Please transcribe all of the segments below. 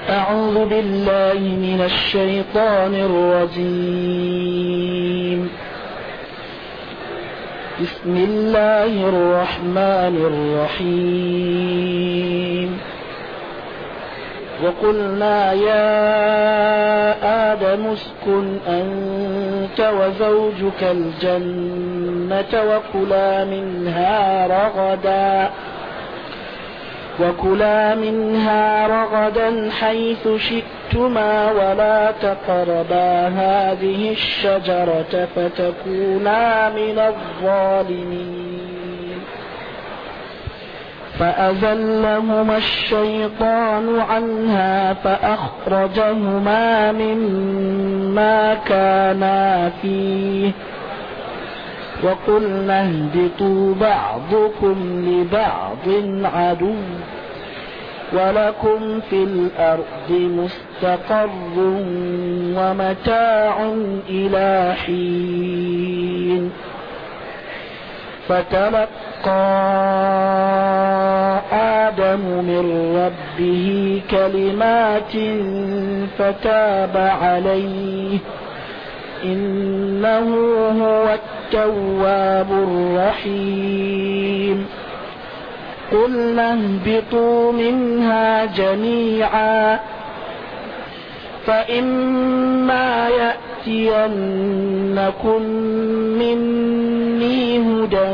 أعوذ بالله من الشيطان الرجيم. بسم الله الرحمن الرحيم. وقلنا يا آدم اسكن أنت وزوجك الجنة وكلا منها رغدا حيث شئتما ولا تقربا هذه الشجرة فتكونا من الظالمين. فأزلهما الشيطان عنها فأخرجهما مما كانا فيه وقلنا اهبطوا بعضكم لبعض عدو ولكم في الأرض مستقر ومتاع إلى حين. فتلقى آدم من ربه كلمات فتاب عليه إنه هو التواب الرحيم. قلنا اهبطوا منها جميعا فإما يأتينكم مني هدى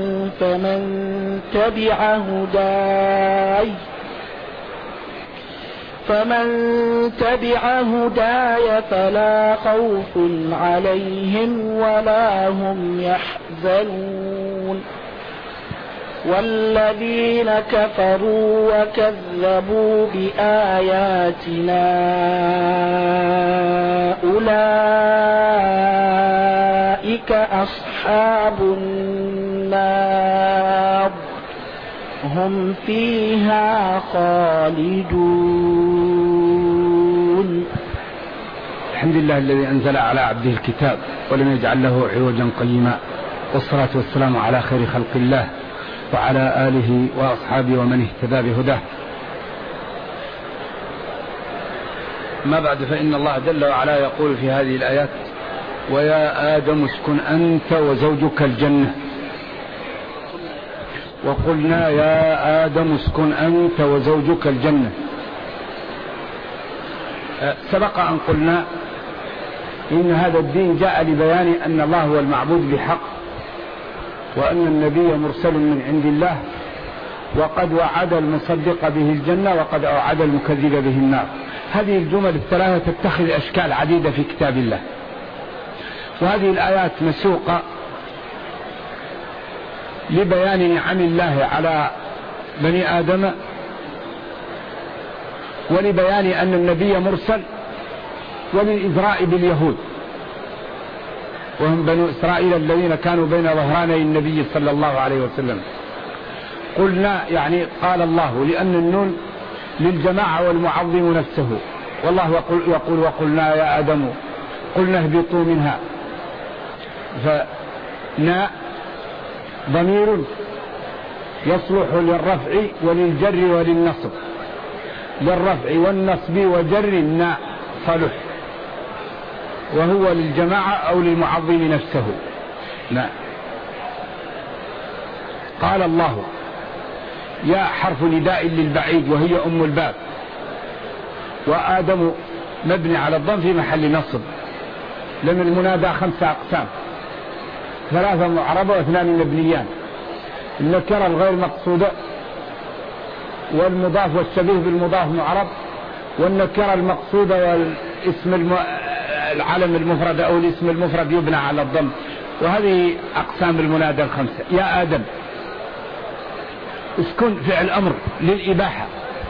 فمن تبع هداي فلا خوف عليهم ولا هم يحزنون. والذين كفروا وكذبوا بآياتنا أولئك أصحاب النار هم فيها خالدون. الحمد لله الذي أنزل على عبده الكتاب ولم يجعل له عوجا قيما، والصلاة والسلام على خير خلق الله وعلى آله وأصحابه ومن اهتدى بهداه. ما بعد، فإن الله جل وعلا يقول في هذه الآيات: ويا آدم اسكن أنت وزوجك الجنة. وقلنا يا آدم اسكن أنت وزوجك الجنة. سبق أن قلنا إن هذا الدين جاء لبيان أن الله هو المعبود بحق، وأن النبي مرسل من عند الله، وقد وعد المصدق به الجنة وقد وعد المكذب به النار. هذه الجمل الثلاثة تتخذ أشكال عديدة في كتاب الله، وهذه الآيات مسوقة لبيان نعم الله على بني آدم، ولبيان أن النبي مرسل، وللإذراء باليهود وهم بنو إسرائيل الذين كانوا بين ظهراني النبي صلى الله عليه وسلم. قلنا يعني قال الله، لأن النون للجماعة والمعظم نفسه، والله يقول وقلنا يا آدم قلنا اهبطوا منها. فنا ضمير يصلح للرفع وللجر وللنصب، للرفع والنصب وجر الناء صلح، وهو للجماعة أو للمعظم نفسه. لا، قال الله يا حرف نداء للبعيد وهي أم الباب، وآدم مبني على الضم في محل نصب، لأن المنادى 5 أقسام: 3 معربة و2 مبنيان. النكرة الغير مقصودة، والمضاف والشبيه بالمضاف معرب، والنكرة المقصودة والاسم العلم المفرد أو الاسم المفرد يبنى على الضم. وهذه أقسام المنادى 5. يا آدم اسكن فعل أمر للإباحة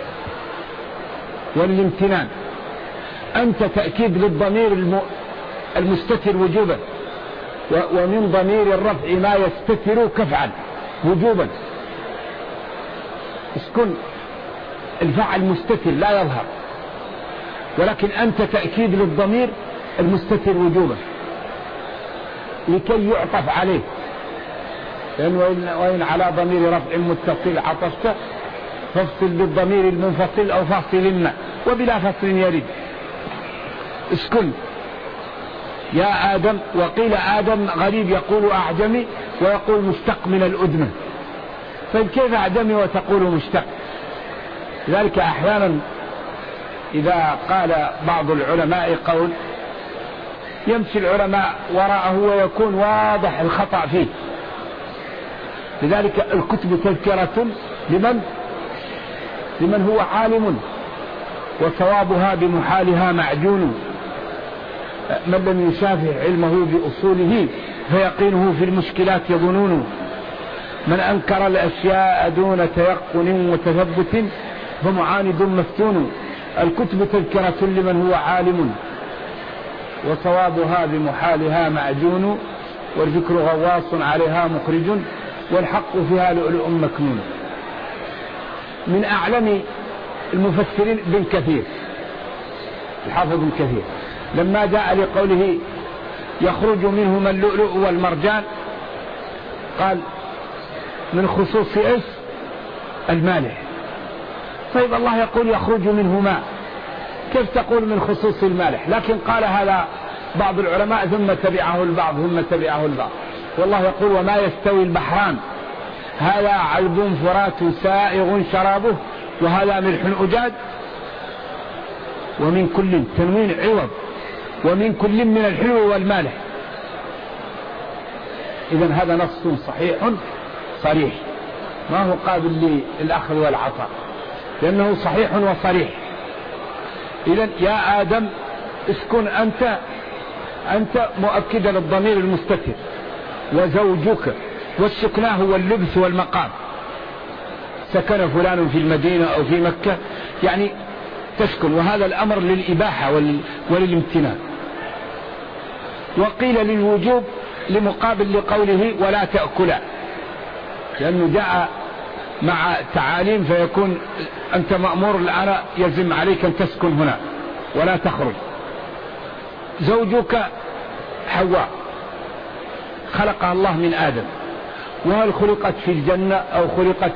والامتنان، أنت تأكيد للضمير المستتر وجوبا، ومن ضمير الرفع ما يستتر كفعل وجوبا. اسكن الفعل مستتر لا يظهر، ولكن أنت تأكيد للضمير المستتر وجوبا لكي يعطف عليه، لأن وإن على ضمير رفع متصل عطفت فافصل بالضمير المنفصل أو فاصل ما، وبلا فصل يرد. اسكن يا آدم، وقيل آدم غريب يقول أعجمي ويقول مشتق من الأدمة، فكيف أعجمي وتقول مشتق؟ لذلك أحيانا إذا قال بعض العلماء قول يمشي العلماء وراءه ويكون واضح الخطأ فيه. لذلك الكتب تذكرة لمن هو عالم، وصوابها بمحالها معجون. من لم يشافه علمه بأصوله فيقينه في المشكلات يظنون. من أنكر الأشياء دون تيقن وتثبت فمعاند مفتون. الكتب تذكرة لمن هو عالم، وصوابها بمحالها معجون، والذكر غواص عليها مخرج، والحق فيها لؤلؤ مكنون. من أعلم المفسرين ابن كثير، الحافظ ابن كثير، لما جاء لقوله يخرج منهما اللؤلؤ والمرجان قال من خصوص ايش؟ المالح. طيب الله يقول يخرج منهما، كيف تقول من خصوص المالح؟ لكن قال هذا بعض العلماء ثم تبعه البعض ثم تبعه البعض. والله يقول وما يستوي البحران هذا عذب فرات سائغ شرابه وهذا ملح أجاج ومن كل تنوين عوض ومن كل من الحلو والمالح. إذن هذا نص صحيح صريح، ما هو قابل للأخذ والعطاء، لأنه صحيح وصريح. إذن يا آدم اسكن أنت مؤكدا للضمير المستتر، وزوجك، والسكنى هو اللبث والمقام. سكن فلان في المدينة أو في مكة يعني تسكن، وهذا الأمر للإباحة وللامتنان. وقيل للوجوب لمقابل لقوله ولا تأكلا، لأنه جاء مع تعاليم فيكون أنت مأمور الآن يلزم عليك أن تسكن هنا ولا تخرج. زوجك حواء خلقها الله من آدم، وهل خلقت في الجنة أو خلقت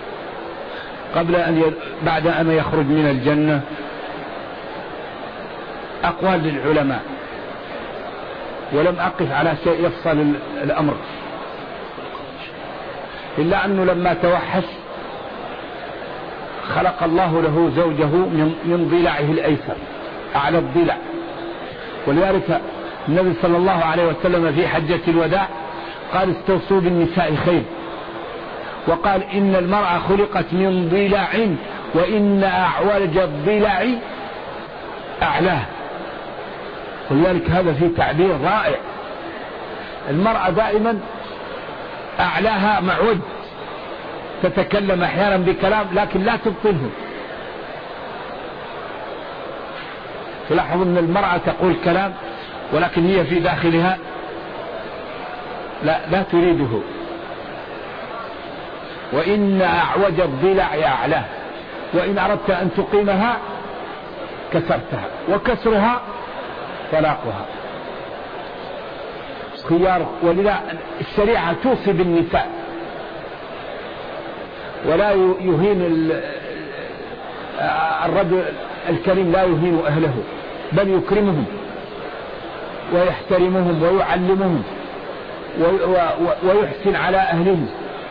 بعد أن يخرج من الجنة؟ أقوال للعلماء، ولم أقف على شيء يفصل الأمر، إلا أنه لما توحش خلق الله له زوجه من ضلعه الأيسر أعلى الضلع. ولذلك النبي صلى الله عليه وسلم في حجة الوداع قال استوصوا بالنساء خير، وقال إن المرأة خلقت من ضلع وإن أعوج الضلع أعلاه. ولذلك هذا في تعبير رائع. المرأة دائما أعلاها معوج، تتكلم أحيانا بكلام لكن لا تبطله. تلاحظ أن المرأة تقول كلام ولكن هي في داخلها لا تريده. وإن أعوج الضلع أعلاه، وإن أردت أن تقيمها كسرتها، وكسرها طلاقها خيار. ولذا الشريعة توصي بالنساء، ولا يهين الرجل الكريم، لا يهين أهله بل يكرمهم ويحترمهم ويعلمهم ويحسن على أهلهم.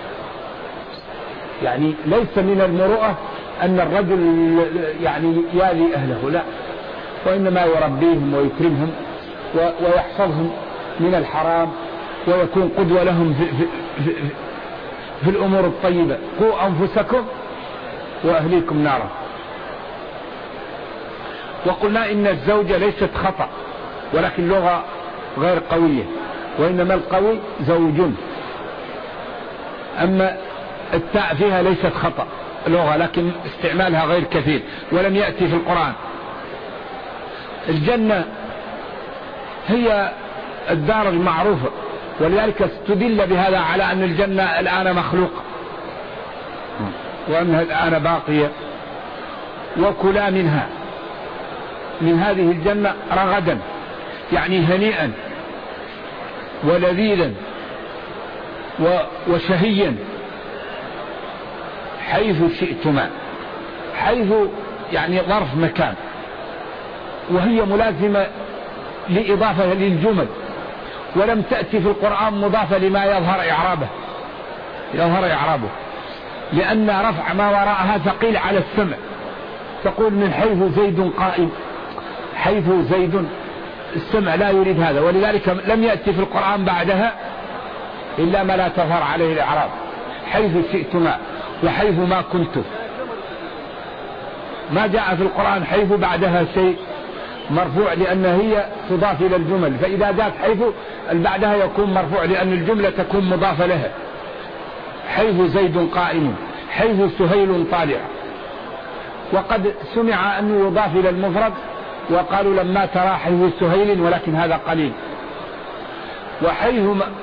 يعني ليس من المروءة أن الرجل يعني يالي أهله، لا، وإنما يربيهم ويكرمهم ويحفظهم من الحرام ويكون قدوة لهم في الأمور الطيبة. قوا أنفسكم وأهليكم نارا. وقلنا إن الزوجة ليست خطأ ولكن لغة غير قوية، وإنما القوي زوج. أما التاء فيها ليست خطأ لغة لكن استعمالها غير كثير ولم يأتي في القرآن. الجنة هي الدار المعروفة، ولذلك استدل بهذا على أن الجنة الآن مخلوقة وأنها الآن باقية. وكلا منها، من هذه الجنة رغدا يعني هنيئا ولذيذا وشهيا حيث شئتما. حيث يعني ظرف مكان، وهي ملازمة لإضافة للجمل، ولم تأتي في القرآن مضافة لما يظهر إعرابه، لأن رفع ما وراءها ثقيل على السمع. تقول من حيث زيد قائم، حيث زيد، السمع لا يريد هذا، ولذلك لم يأتي في القرآن بعدها إلا ما لا تظهر عليه الإعراب، حيث شئتما وحيث ما كنت. ما جاء في القرآن حيث بعدها شيء مرفوع لأن هي تضاف إلى الجمل، فإذا جاءت حيث بعدها يكون مرفوع لأن الجملة تكون مضافة لها. حيث زيد قائم، حيث سهيل طالع. وقد سمع أنه يضاف إلى المفرد وقالوا لما ترى حيث سهيل، ولكن هذا قليل. وحيث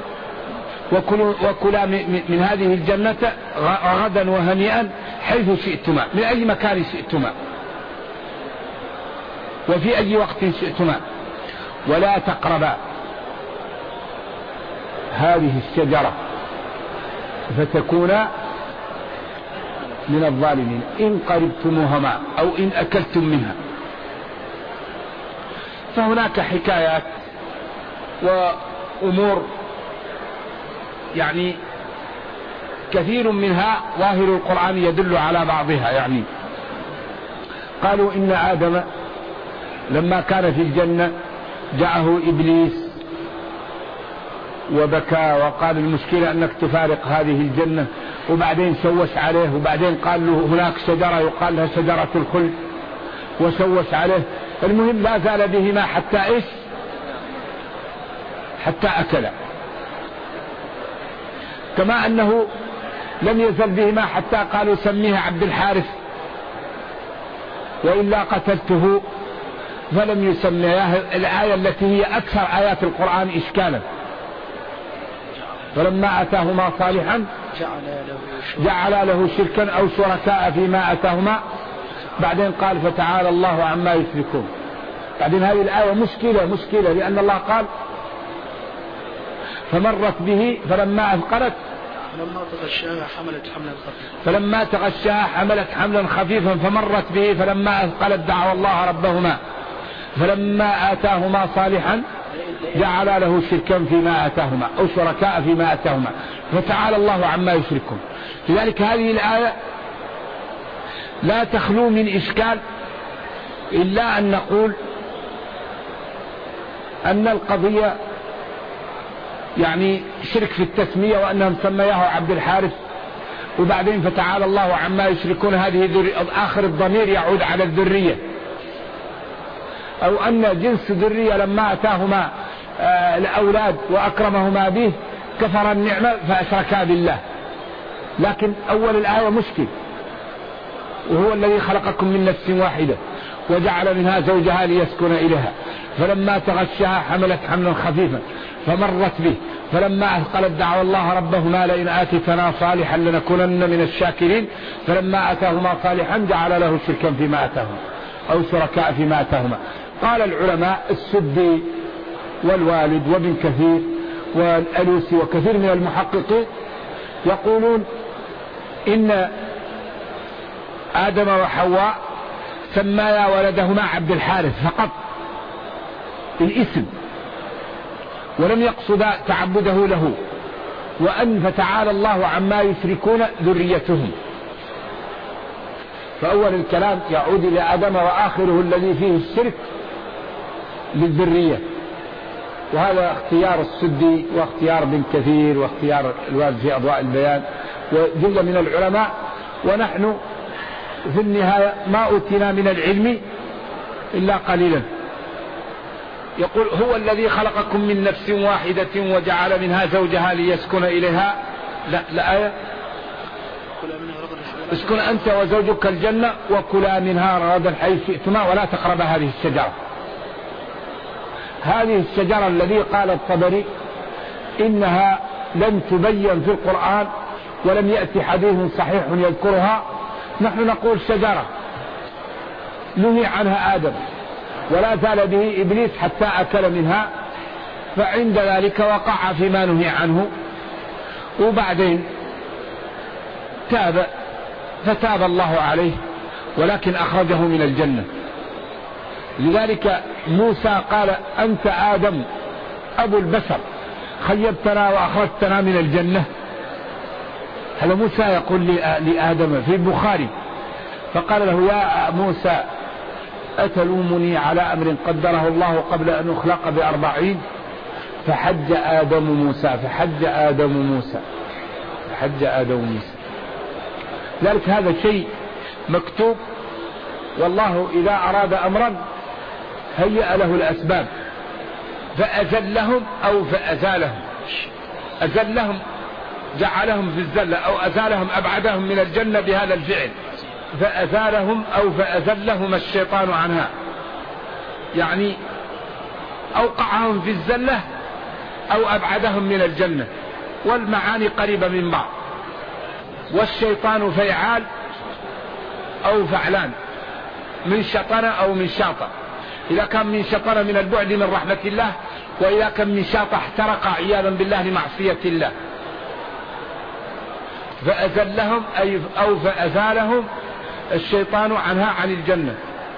وكلا من هذه الجنة غدا وهنيئا حيث شئتما، من أي مكان شئتما وفي أي وقت شئتما، ولا تقربا هذه الشجرة فتكونا من الظالمين إن قربتموهما أو إن أكلتم منها. فهناك حكايات وأمور يعني كثير منها ظاهر القرآن يدل على بعضها. يعني قالوا إن آدم لما كان في الجنة جاءه إبليس وبكى وقال المشكلة أنك تفارق هذه الجنة، وبعدين شوش عليه، وبعدين قال له هناك شجرة يقال لها شجرة الخلد وشوش عليه. المهم لا زال بهما حتى إيش؟ حتى أكل. كما أنه لم يزل بهما حتى قالوا سميه عبد الحارث وإلا قتلته، فلم يسميه. الآية التي هي أكثر آيات القرآن إشكالا، فلما أتاهما صالحا جعل له شركا أو شركاء فيما أتاهما، بعدين قال فتعالى الله عما يشركون. بعدين هذه الآية مشكلة لأن الله قال فمرت به فلما أثقلت فلما تغشاها حملت حملا خفيفا فمرت به فلما أثقلت دعوا الله ربهما فلما آتاهما صالحا جعل له شركا فيما آتاهما أو شركاء فيما آتاهما فتعالى الله عما يشركون. لذلك هذه الآية لا تخلو من إشكال، إلا أن نقول أن القضية يعني شرك في التسمية، وأنهم سمياه عبد الحارث وبعدين فتعالى الله عما يشركون. هذه آخر الضمير يعود على الذرية، أو أن جنس ذرية لما أتاهما الأولاد وأكرمهما به كفر النعمة فأشركا بالله. لكن أول الآية مشكل، وهو الذي خلقكم من نفس واحدة وجعل منها زوجها ليسكن إليها فلما تغشاها حملت حملا خفيفا فمرت به فلما أثقلت دعوا الله ربهما لئن آتيتنا صالحا لنكونن من الشاكرين فلما آتاهما صالحا جعل له شركا فيما آتاهما أو شركاء فيما آتاهما. قال العلماء السدي والوالد وابن كثير والألوسي وكثير من المحققين يقولون إن آدم وحواء سمايا ولدهما عبد الحارث فقط الاسم، ولم يقصد تعبده له، وأن فتعالى الله عما يشركون ذريتهم. فأول الكلام يعود إلى آدم وآخره الذي فيه الشرك للذرية، وهذا اختيار السدي واختيار ابن كثير واختيار الوالد في أضواء البيان وجملة من العلماء. ونحن في النهاية ما أوتينا من العلم إلا قليلا. يقول هو الذي خلقكم من نفس واحدة وجعل منها زوجها ليسكن إليها. لا آية اسكن أنت وزوجك الجنة وكلا منها رغدا حيث شئتما ولا تقربا هذه الشجرة. هذه الشجرة الذي قال الطبري إنها لم تبين في القرآن ولم يأتي حديث صحيح يذكرها، نحن نقول شجرة نهي عنها آدم ولا زال به إبليس حتى أكل منها، فعند ذلك وقع فيما نهي عنه، وبعدين تاب فتاب الله عليه ولكن أخرجه من الجنة. لذلك موسى قال أنت آدم أبو البشر خيبتنا وأخرجتنا من الجنة. هذا موسى يقول لآدم في البخاري، فقال له يا موسى أتلومني على أمر قدره الله قبل أن أخلق ب40؟ فحج آدم موسى لذلك هذا شيء مكتوب، والله إذا أراد أمرا هيأ له الأسباب، فأزلهم أو فأزالهم. أزلهم جعلهم في الزلة، أو أزالهم أبعدهم من الجنة بهذا الفعل. فأزالهم أو فأزلهم الشيطان عنها، يعني أوقعهم في الزلة أو أبعدهم من الجنة، والمعاني قريبة من بعض. والشيطان فعال أو فعلان، من شطن أو من شاطئ. إذا كان من شطن من البعد من رحمة الله، وإذا كان من شاطئ احترق عياذا بالله لمعصية الله. فأزلهم أو فأزالهم الشيطان عنها عن الجنة،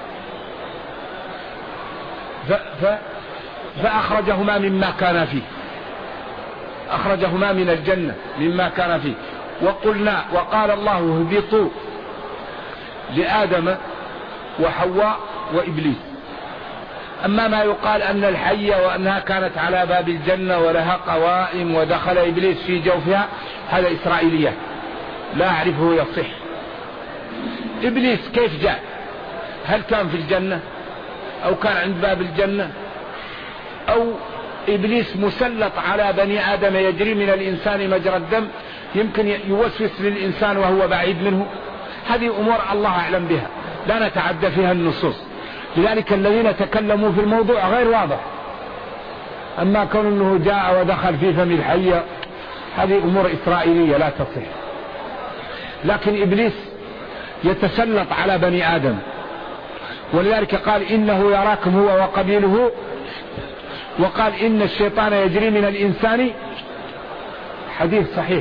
فأخرجهما مما كان فيه، أخرجهما من الجنة مما كان فيه. وقلنا وقال الله اهبطوا لآدم وحواء وإبليس. أما ما يقال أن الحية وأنها كانت على باب الجنة ولها قوائم ودخل إبليس في جوفها، هذا إسرائيلية لا أعرفه يصح. إبليس كيف جاء؟ هل كان في الجنة أو كان عند باب الجنة، أو إبليس مسلط على بني آدم يجري من الإنسان مجرى الدم، يمكن يوسوس للإنسان وهو بعيد منه؟ هذه أمور الله أعلم بها، لا نتعدى فيها النصوص. لذلك الذين تكلموا في الموضوع غير واضح. أما كون أنه جاء ودخل في فم الحية، هذه أمور إسرائيلية لا تصح. لكن إبليس يتسلط على بني آدم، ولذلك قال إنه يراكم هو وقبيله، وقال إن الشيطان يجري من الإنسان، حديث صحيح.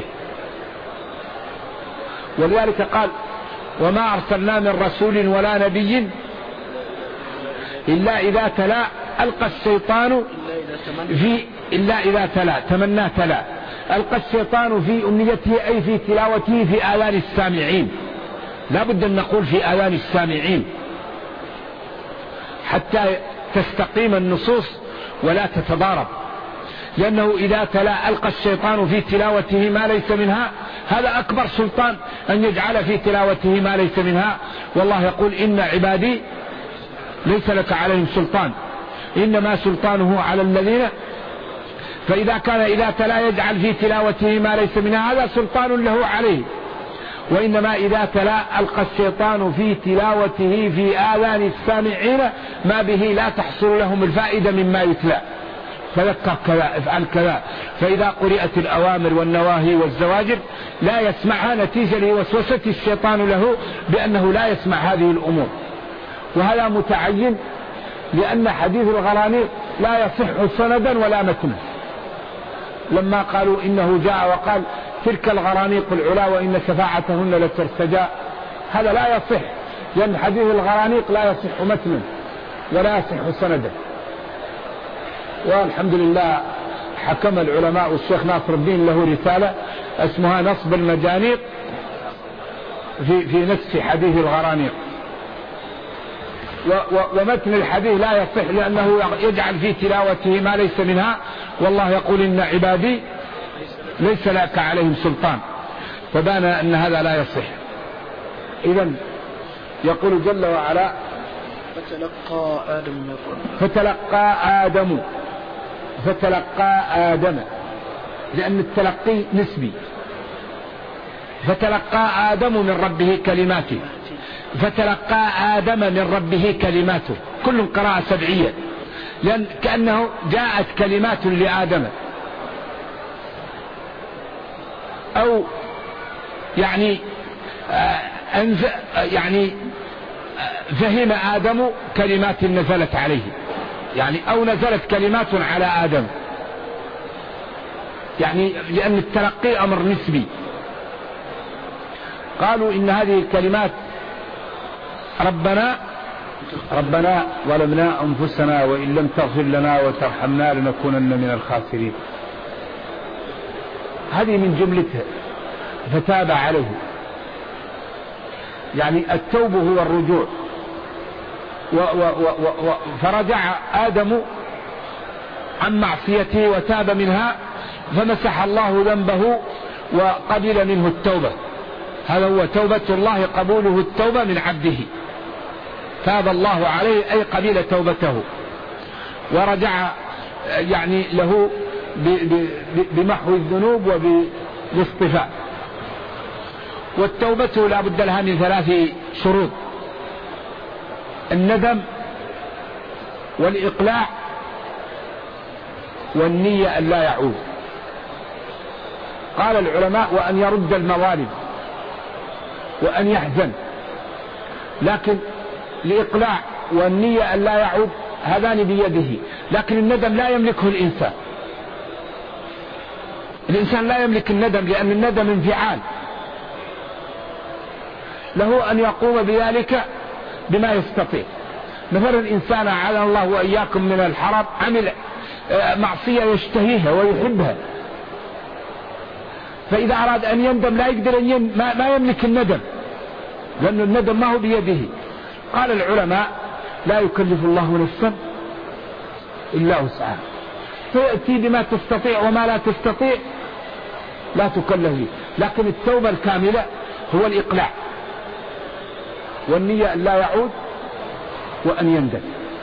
ولذلك قال وما أرسلنا من رسول ولا نبي إلا إذا تلا ألقى الشيطان إلا إذا تلا تمنى تلا ألقى الشيطان في أمنيته، أي في تلاوته في آذان السامعين. لا بد أن نقول في آذان السامعين حتى تستقيم النصوص ولا تتضارب، لأنه إذا تلا ألقى الشيطان في تلاوته ما ليس منها، هذا أكبر سلطان أن يجعل في تلاوته ما ليس منها. والله يقول إن عبادي ليس لك عليهم سلطان، إنما سلطانه على الذين. فإذا كان إذا تلا يجعل في تلاوته ما ليس منها، هذا سلطان له عليه. وإنما إذا تلا ألقى الشيطان في تلاوته في آذان السامعين ما به لا تحصل لهم الفائدة مما يتلى. تذكر كذا، افعل كذا. فإذا قرأت الأوامر والنواهي والزواجر لا يسمعها، نتيجة لوسوسة الشيطان له بأنه لا يسمع هذه الأمور. وهذا متعين، لأن حديث الغرانيق لا يصح سندا ولا متنا. لما قالوا إنه جاء وقال تلك الغرانيق العلا وإن شفاعتهن لترتجى، هذا لا يصح، لأن حديث الغرانيق لا يصح متنا ولا يصح سندا. والحمد لله حكم العلماء، والشيخ ناصر الدين له رسالة اسمها نصب المجانيق في نسخ حديث الغرانيق. ومتن الحديث لا يصح، لأنه يجعل في تلاوته ما ليس منها، والله يقول إن عبادي ليس لك عليهم سلطان، فبان أن هذا لا يصح. إذن يقول جل وعلا فتلقى آدم، لأن التلقي نسبي. فتلقى آدم من ربه كلماته، فتلقى آدم من ربه كلماته، كل قراءة سبعية، لأن كأنه جاءت كلمات لآدم، أو يعني فهم آدم كلمات نزلت عليه، يعني أو نزلت كلمات على آدم، يعني لأن التلقي أمر نسبي. قالوا إن هذه الكلمات ربنا ظلمنا أنفسنا وإن لم تغفر لنا وترحمنا لنكونن من الخاسرين. هذه من جملتها. فتاب عليه، يعني التوبة هو الرجوع. فرجع آدم عن معصيته وتاب منها، فمسح الله ذنبه وقبل منه التوبة. هذا هو توبة الله، قبوله التوبة من عبده. تاب الله عليه أي قبل توبته ورجع يعني له بمحو الذنوب وبالاصطفاء. والتوبة لا بد لها من 3 شروط: الندم والإقلاع والنية أن لا يعود. قال العلماء: وأن يرد المظالم وأن يحزن. لكن الإقلاع والنية أن لا يعود هذان بيده، لكن الندم لا يملكه الإنسان. الإنسان لا يملك الندم، لأن الندم انفعال، له أن يقوم بذلك بما يستطيع. مثلا الإنسان أعاذنا الله وإياكم من الحرام عمل معصية يشتهيها ويحبها، فإذا أراد أن يندم لا يقدر ما يملك الندم، لأن الندم ما هو بيده. قال العلماء: لا يكلف الله نفسا إلا وسعها، فيأتي بما تستطيع وما لا تستطيع لا تكلف به. لكن التوبة الكاملة هو الإقلاع والنية أن لا يعود وأن يندم.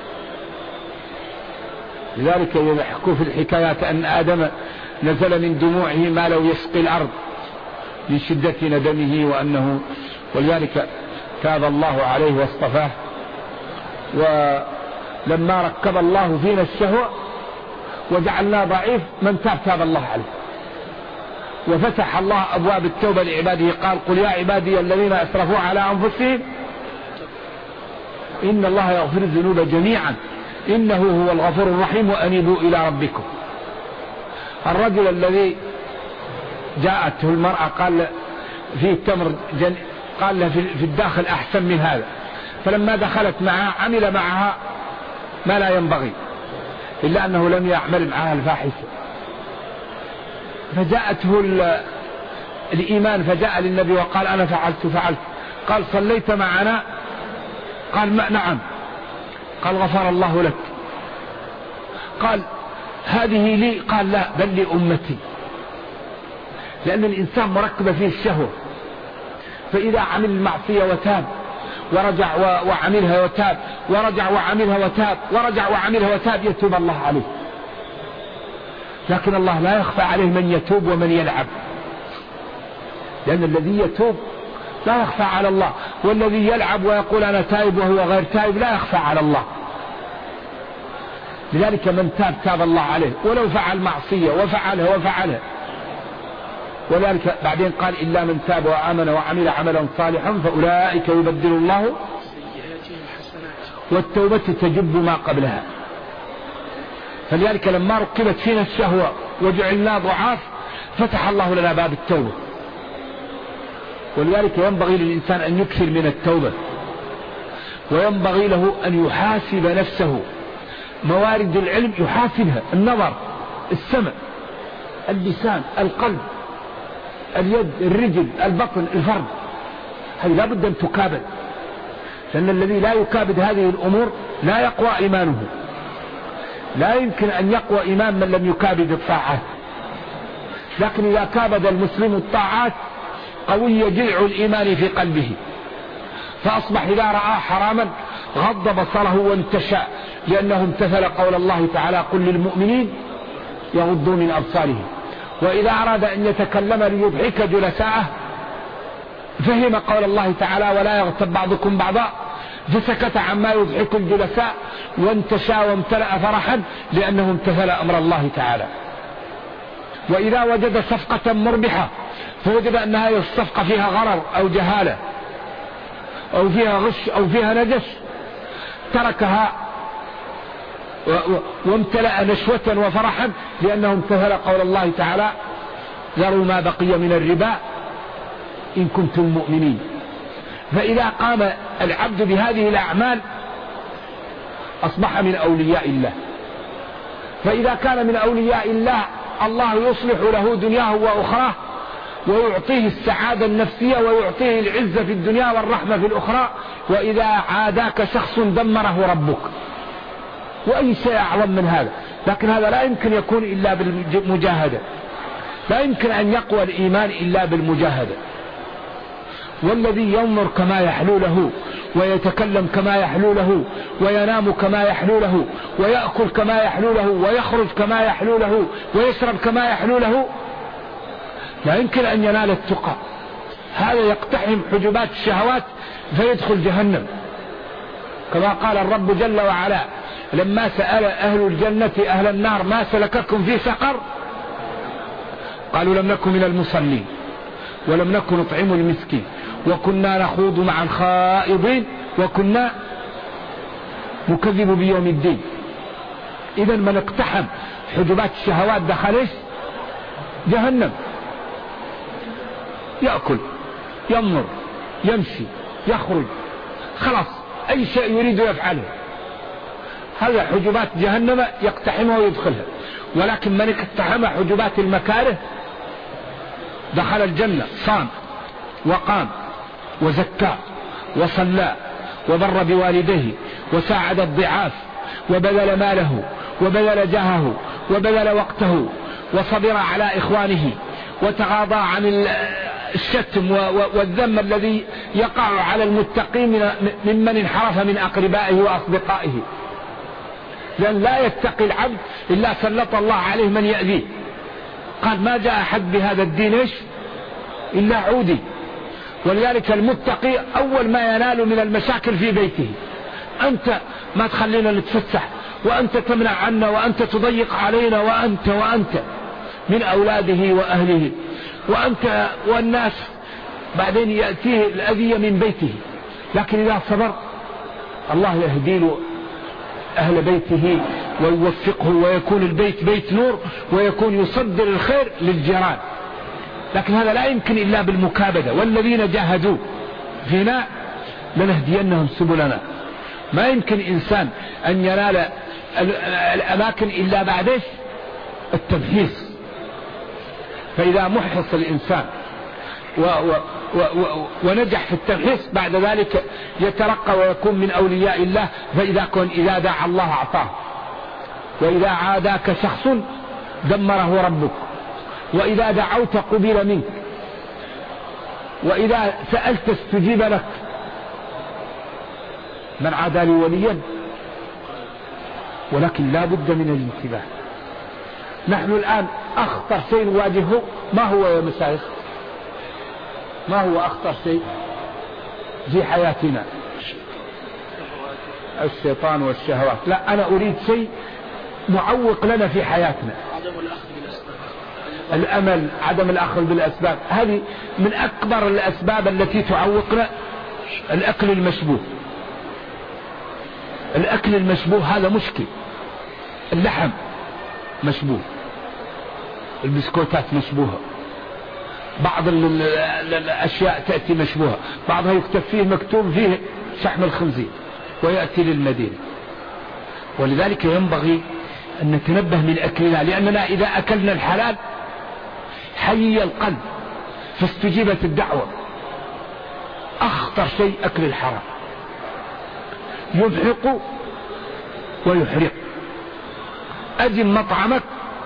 لذلك يحكوا في الحكايات أن آدم نزل من دموعه ما لو يسقي الأرض من شدة ندمه، ولذلك تاب الله عليه واصطفاه. ولما ركب الله فينا الشهوة وجعلنا ضعيف، من تاب الله عليه. وفتح الله أبواب التوبة لعباده، قال: قل يا عبادي الذين أسرفوا على أنفسهم إن الله يغفر الذنوب جميعا إنه هو الغفور الرحيم وأنيبوا إلى ربكم. الرجل الذي جاءته المرأة قال فيه تمر قال له في الداخل أحسن من هذا، فلما دخلت معها عمل معها ما لا ينبغي، إلا أنه لم يعمل معها الفاحشة. فجاءته الإيمان، فجاء للنبي وقال: أنا فعلت. قال: صليت معنا؟ قال: نعم. قال: غفر الله لك. قال: هذه لي؟ قال: لا، بل لأمتي. لأن الإنسان مركب فيه الشهوة، فإذا عمل المعصية وتاب ورجع وعملها وتاب ورجع وعملها وتاب ورجع وعملها وتاب يتوب الله عليه. لكن الله لا يخفى عليه من يتوب ومن يلعب، لأن الذي يتوب لا يخفى على الله، والذي يلعب ويقول أنا تائب وهو غير تائب لا يخفى على الله. لذلك من تاب الله عليه ولو فعل معصية وفعلها. ولذلك بعدين قال: إلا من تاب وآمن وعمل عملا صالحا فأولئك يبدل الله والتوبة تجب ما قبلها. فلذلك لما ركبت فينا الشهوة وجعلنا ضعاف فتح الله لنا باب التوبة. ولذلك ينبغي للإنسان أن يكثر من التوبة، وينبغي له أن يحاسب نفسه. موارد العلم يحاسبها: النظر، السمع، اللسان، القلب، اليد، الرجل، البطن، الفرد. هذه لا بد أن تكابد، لأن الذي لا يكابد هذه الأمور لا يقوى إيمانه. لا يمكن أن يقوى إيمان من لم يكابد الطاعات. لكن إذا كابد المسلم الطاعات قوي جذع الإيمان في قلبه، فأصبح إذا رأى حراما غض بصره وانتشى، لأنه امتثل قول الله تعالى: قل للمؤمنين يغضوا من أبصارهم. وإذا أراد أن يتكلم ليضحك جلساءه فهم قول الله تعالى: ولا يغتب بعضكم بعضا، فسكت عما يضحك الجلساء وانتشى وامتلأ فرحا لأنه امتثل أمر الله تعالى. وإذا وجد صفقة مربحة فوجد أن هذه الصفقة فيها غرر أو جهالة أو فيها غش أو فيها نجس تركها وامتلأ نشوة وفرحا لأنه امتثل قول الله تعالى: ذروا ما بقي من الربا إن كنتم مؤمنين. فإذا قام العبد بهذه الأعمال أصبح من أولياء الله. فإذا كان من أولياء الله الله يصلح له دنياه وأخراه ويعطيه السعادة النفسية ويعطيه العزة في الدنيا والرحمة في الأخرى. وإذا عاداك شخص دمره ربك، وأي شيء أعظم من هذا. لكن هذا لا يمكن يكون إلا بالمجاهدة، لا يمكن أن يقوى الإيمان إلا بالمجاهدة. والذي ينظر كما يحلو له ويتكلم كما يحلو له وينام كما يحلو له ويأكل كما يحلو له ويخرج كما يحلو له ويشرب كما يحلو له لا يمكن أن ينال التقى. هذا يقتحم حجبات الشهوات فيدخل جهنم، كما قال الرب جل وعلا لما سأل أهل الجنة أهل النار ما سلككم في سقر قالوا لم نكن من المصلين ولم نكن نطعم المسكين وكنا نخوض مع الخائضين وكنا نكذب بيوم الدين. إذن من اقتحم حجبات الشهوات دخل جهنم، يأكل ينظر يمشي يخرج، خلاص أي شيء يريد يفعله. هذا حجبات جهنم يقتحمها ويدخلها. ولكن من اقتحم حجبات المكاره دخل الجنة، صام وقام وزكى وصلى وبر بوالديه وساعد الضعاف وبذل ماله وبذل جاهه وبذل وقته وصبر على إخوانه وتغاضى عن الشتم والذم الذي يقع على المتقين ممن انحرف من أقربائه وأصدقائه. لأن لا يتقي العبد إلا سلط الله عليه من يأذيه. قال ما جاء أحد بهذا الدين إلا عودي. ولذلك المتقي أول ما ينال من المشاكل في بيته. أنت ما تخلينا نتفسح، وأنت تمنع عنا، وأنت تضيق علينا، وأنت من أولاده وأهله، وأنت والناس. بعدين يأتيه الأذية من بيته. لكن إذا صبر الله يهدي له أهل بيته ويوفقه ويكون البيت بيت نور ويكون يصدر الخير للجيران. لكن هذا لا يمكن إلا بالمكابدة. والذين جاهدوا فينا لنهدينهم سبلنا. ما يمكن إنسان أن ينال الأماكن إلا بعد التمحيص. فإذا محص الإنسان ونجح في التمحيص بعد ذلك يترقى ويكون من أولياء الله. إذا دعا الله أعطاه، وإذا عاداك شخص دمره ربك، وإذا دعوت قبل منك، وإذا سألت استجيب لك. من عادى لي وليا. ولكن لا بد من الانتباه. نحن الآن أخطر شيء نواجهه ما هو يا مشايخ؟ ما هو أخطر شيء في حياتنا؟ الشيطان والشهوات. لا، أنا أريد شيء معوق لنا في حياتنا. الأمل، عدم الأخذ بالأسباب. هذه من أكبر الأسباب التي تعوقنا. الأكل المشبوه. الأكل المشبوه هذا مشكل. اللحم مشبوه، البسكوتات مشبوهة، بعض الأشياء تأتي مشبوهة، بعضها يكتب فيه مكتوب فيه شحم الخنزير ويأتي للمدينة. ولذلك ينبغي أن نتنبه من أكلنا، لأننا إذا أكلنا الحلال حيي القلب فاستجيبت الدعوة. أخطر شيء أكل الحرام، يضحك ويحرق. أجل مطعمك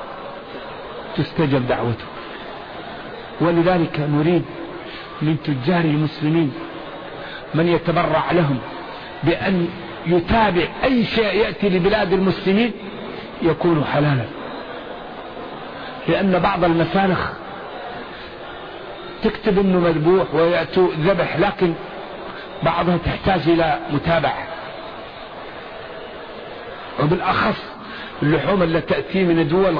تستجب دعوته. ولذلك نريد من تجار المسلمين من يتبرع لهم بأن يتابع أي شيء يأتي لبلاد المسلمين يكون حلالا. لأن بعض المسالخ تكتب انه مذبوح ويأتوا ذبح، لكن بعضها تحتاج إلى متابعة. وبالأخص اللحوم التي تأتي من دول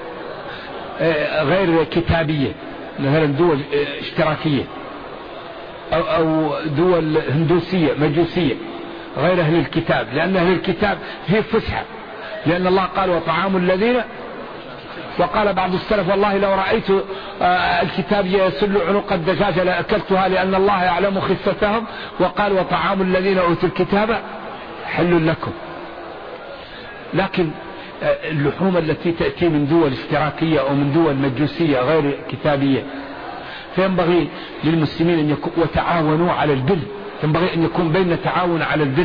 غير كتابية، مثلا دول اشتراكية أو دول هندوسية مجوسية غير أهل الكتاب. لأن أهل الكتاب فيه فسحة، لأن الله قال وطعام الذين وقال بعض السلف والله لو رأيت الكتاب يسل عنق الدجاجة لأكلتها لأن الله يعلم خفتهم. وقال وطعام الذين أوتوا الكتاب حل لكم. لكن اللحوم التي تأتي من دول اشتراكية أو من دول مجوسية غير كتابية فينبغي للمسلمين أن وتعاونوا على البر، ينبغي أن يكون بيننا تعاون على البر،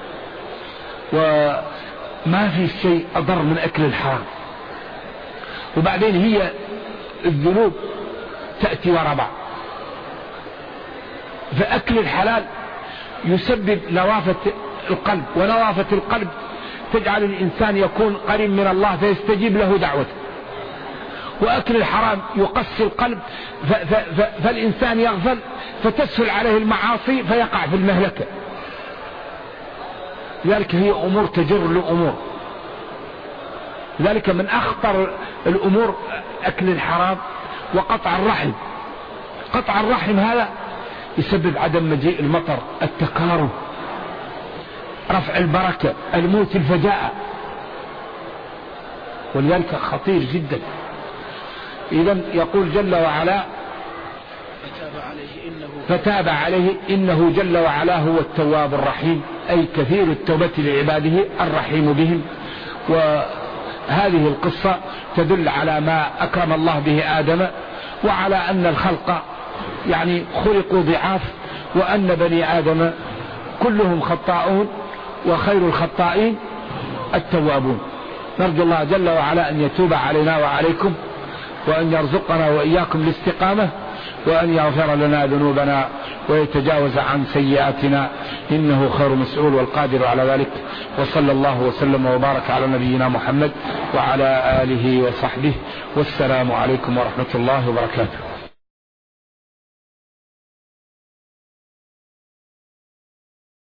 وما في شيء أضر من أكل الحرام. وبعدين هي الذنوب تأتي وراء بعض، فأكل الحلال يسبب نظافة القلب، ونظافة القلب تجعل الإنسان يكون قريب من الله فيستجيب له دعوته. وأكل الحرام يقسي القلب فالإنسان يغفل فتسهل عليه المعاصي فيقع في المهلكة. لذلك هي أمور تجر لأمور. لذلك من أخطر الأمور أكل الحرام وقطع الرحم. قطع الرحم هذا يسبب عدم مجيء المطر، التكارث، رفع البركة، الموت الفجاءة، ولذلك خطير جدا. إذن يقول جل وعلا فتاب عليه إنه جل وعلا هو التواب الرحيم، أي كثير التوبة لعباده الرحيم بهم. وهذه القصة تدل على ما أكرم الله به آدم، وعلى أن الخلق يعني خلقوا ضعاف، وأن بني آدم كلهم خطاؤون وخير الخطائين التوابون. نرجو الله جل وعلا أن يتوب علينا وعليكم، وأن يرزقنا وإياكم الاستقامة، وأن يغفر لنا ذنوبنا ويتجاوز عن سيئاتنا، إنه خير مسؤول والقادر على ذلك. وصلى الله وسلم وبارك على نبينا محمد وعلى آله وصحبه، والسلام عليكم ورحمة الله وبركاته.